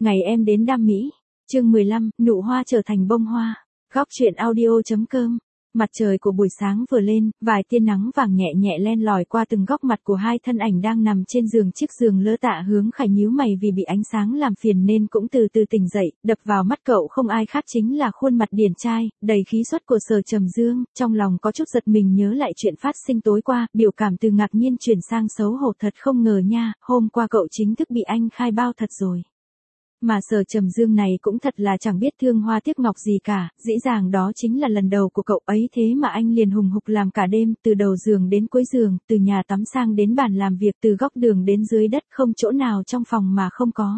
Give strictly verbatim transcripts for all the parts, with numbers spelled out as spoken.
Ngày em đến Đam Mỹ. Chương mười lăm, nụ hoa trở thành bông hoa. Góc truyện audio.com. Mặt trời của buổi sáng vừa lên, vài tia nắng vàng nhẹ nhẹ len lỏi qua từng góc mặt của hai thân ảnh đang nằm trên giường. Chiếc giường lơ Tạ Hướng Khải nhíu mày vì bị ánh sáng làm phiền nên cũng từ từ tỉnh dậy, đập vào mắt cậu không ai khác chính là khuôn mặt điển trai, đầy khí xuất của Sở Trầm Dương. Trong lòng có chút giật mình nhớ lại chuyện phát sinh tối qua, biểu cảm từ ngạc nhiên chuyển sang xấu hổ. Thật không ngờ nha, hôm qua cậu chính thức bị anh khai bao thật rồi. Mà Sở Trầm Dương này cũng thật là chẳng biết thương hoa tiếc ngọc gì cả, dĩ dàng đó chính là lần đầu của cậu ấy, thế mà anh liền hùng hục làm cả đêm, từ đầu giường đến cuối giường, từ nhà tắm sang đến bàn làm việc, từ góc đường đến dưới đất, không chỗ nào trong phòng mà không có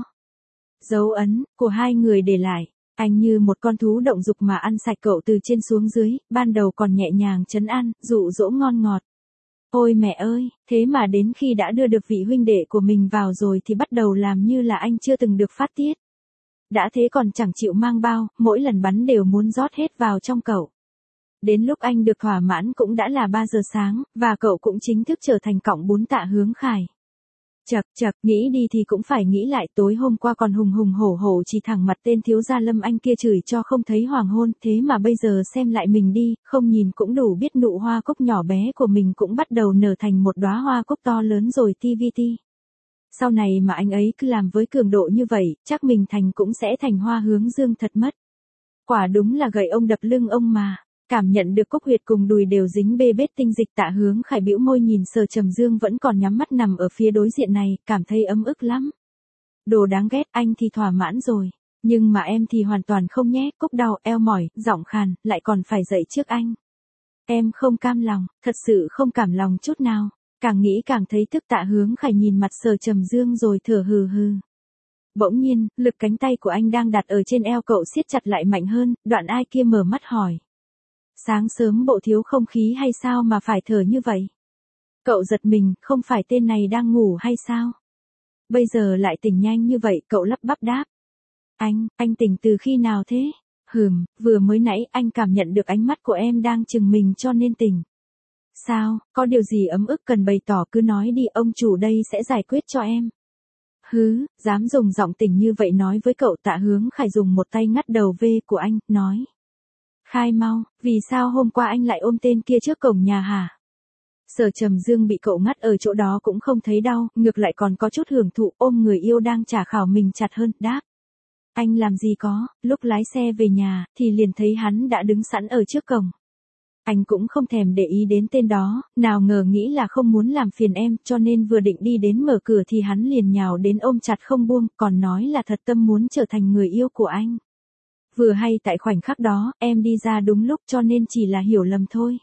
dấu ấn của hai người để lại. Anh như một con thú động dục mà ăn sạch cậu từ trên xuống dưới, ban đầu còn nhẹ nhàng trấn an, dụ dỗ ngon ngọt. Ôi mẹ ơi, thế mà đến khi đã đưa được vị huynh đệ của mình vào rồi thì bắt đầu làm như là anh chưa từng được phát tiết. Đã thế còn chẳng chịu mang bao, mỗi lần bắn đều muốn rót hết vào trong cậu. Đến lúc anh được thỏa mãn cũng đã là ba giờ sáng, và cậu cũng chính thức trở thành cọng bún Tạ Hướng Khải. Chậc chậc, nghĩ đi thì cũng phải nghĩ lại, tối hôm qua còn hùng hùng hổ hổ chỉ thẳng mặt tên thiếu gia Lâm Anh kia chửi cho không thấy hoàng hôn, thế mà bây giờ xem lại mình đi, không nhìn cũng đủ biết nụ hoa cúc nhỏ bé của mình cũng bắt đầu nở thành một đóa hoa cúc to lớn rồi. ti vi ti. Sau này mà anh ấy cứ làm với cường độ như vậy, chắc mình thành cũng sẽ thành Hoa Hướng Dương thật mất. Quả đúng là gậy ông đập lưng ông mà. Cảm nhận được cúc huyệt cùng đùi đều dính bê bết tinh dịch, Tạ Hướng Khải bĩu môi nhìn Sở Trầm Dương vẫn còn nhắm mắt nằm ở phía đối diện này, cảm thấy ấm ức lắm. Đồ đáng ghét, anh thì thỏa mãn rồi, nhưng mà em thì hoàn toàn không nhé, cúc đau, eo mỏi, giọng khàn, lại còn phải dậy trước anh. Em không cam lòng, thật sự không cảm lòng chút nào. Càng nghĩ càng thấy tức, Tạ Hướng Khải nhìn mặt Sở Trầm Dương rồi thở hừ hừ. Bỗng nhiên, lực cánh tay của anh đang đặt ở trên eo cậu siết chặt lại mạnh hơn, đoạn ai kia mở mắt hỏi. Sáng sớm bộ thiếu không khí hay sao mà phải thở như vậy? Cậu giật mình, không phải tên này đang ngủ hay sao? Bây giờ lại tỉnh nhanh như vậy, cậu lắp bắp đáp. Anh, anh tỉnh từ khi nào thế? Hừm, vừa mới nãy anh cảm nhận được ánh mắt của em đang chừng mình cho nên tỉnh. Sao, có điều gì ấm ức cần bày tỏ cứ nói đi, ông chủ đây sẽ giải quyết cho em. Hứ, dám dùng giọng tỉnh như vậy nói với cậu? Tạ Hướng Khải dùng một tay ngắt đầu V của anh, nói. Khai mau, vì sao hôm qua anh lại ôm tên kia trước cổng nhà hả? Sở Trầm Dương bị cậu ngắt ở chỗ đó cũng không thấy đau, ngược lại còn có chút hưởng thụ, ôm người yêu đang trả khảo mình chặt hơn, đáp. Anh làm gì có, lúc lái xe về nhà, thì liền thấy hắn đã đứng sẵn ở trước cổng. Anh cũng không thèm để ý đến tên đó, nào ngờ nghĩ là không muốn làm phiền em, cho nên vừa định đi đến mở cửa thì hắn liền nhào đến ôm chặt không buông, còn nói là thật tâm muốn trở thành người yêu của anh. Vừa hay tại khoảnh khắc đó, em đi ra đúng lúc cho nên chỉ là hiểu lầm thôi.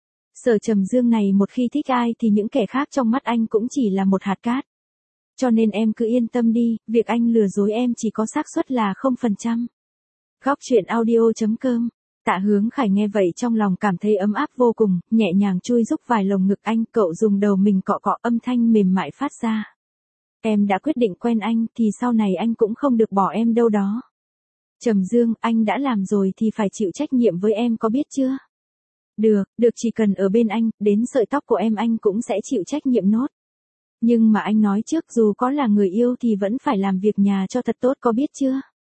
Sở Trầm Dương này một khi thích ai thì những kẻ khác trong mắt anh cũng chỉ là một hạt cát. Cho nên em cứ yên tâm đi, việc anh lừa dối em chỉ có xác suất là không phần trăm. Góc truyện audio.com. Tạ Hướng Khải nghe vậy trong lòng cảm thấy ấm áp vô cùng, nhẹ nhàng chui rúc vài lồng ngực anh, cậu dùng đầu mình cọ cọ, âm thanh mềm mại phát ra. Em đã quyết định quen anh thì sau này anh cũng không được bỏ em đâu đó. Trầm Dương, anh đã làm rồi thì phải chịu trách nhiệm với em, có biết chưa? Được, được, chỉ cần ở bên anh, đến sợi tóc của em anh cũng sẽ chịu trách nhiệm nốt. Nhưng mà anh nói trước, dù có là người yêu thì vẫn phải làm việc nhà cho thật tốt, có biết chưa?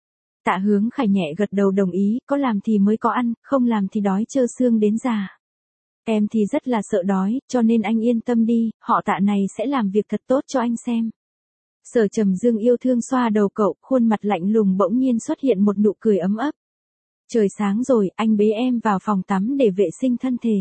Tạ Hướng Khải nhẹ gật đầu đồng ý, có làm thì mới có ăn, không làm thì đói trơ xương đến già. Em thì rất là sợ đói, cho nên anh yên tâm đi, họ Tạ này sẽ làm việc thật tốt cho anh xem. Sở Trầm Dương yêu thương xoa đầu cậu, khuôn mặt lạnh lùng bỗng nhiên xuất hiện một nụ cười ấm ấp. Trời sáng rồi, anh bế em vào phòng tắm để vệ sinh thân thể.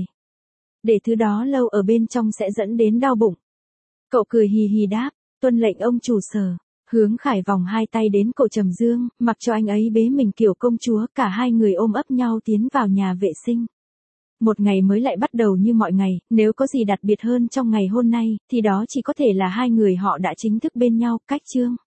Để thứ đó lâu ở bên trong sẽ dẫn đến đau bụng. Cậu cười hì hì đáp, tuân lệnh ông chủ Sở. Hướng Khải vòng hai tay đến cổ Trầm Dương, mặc cho anh ấy bế mình kiểu công chúa, cả hai người ôm ấp nhau tiến vào nhà vệ sinh. Một ngày mới lại bắt đầu như mọi ngày, nếu có gì đặc biệt hơn trong ngày hôm nay, thì đó chỉ có thể là hai người họ đã chính thức bên nhau, cách chương.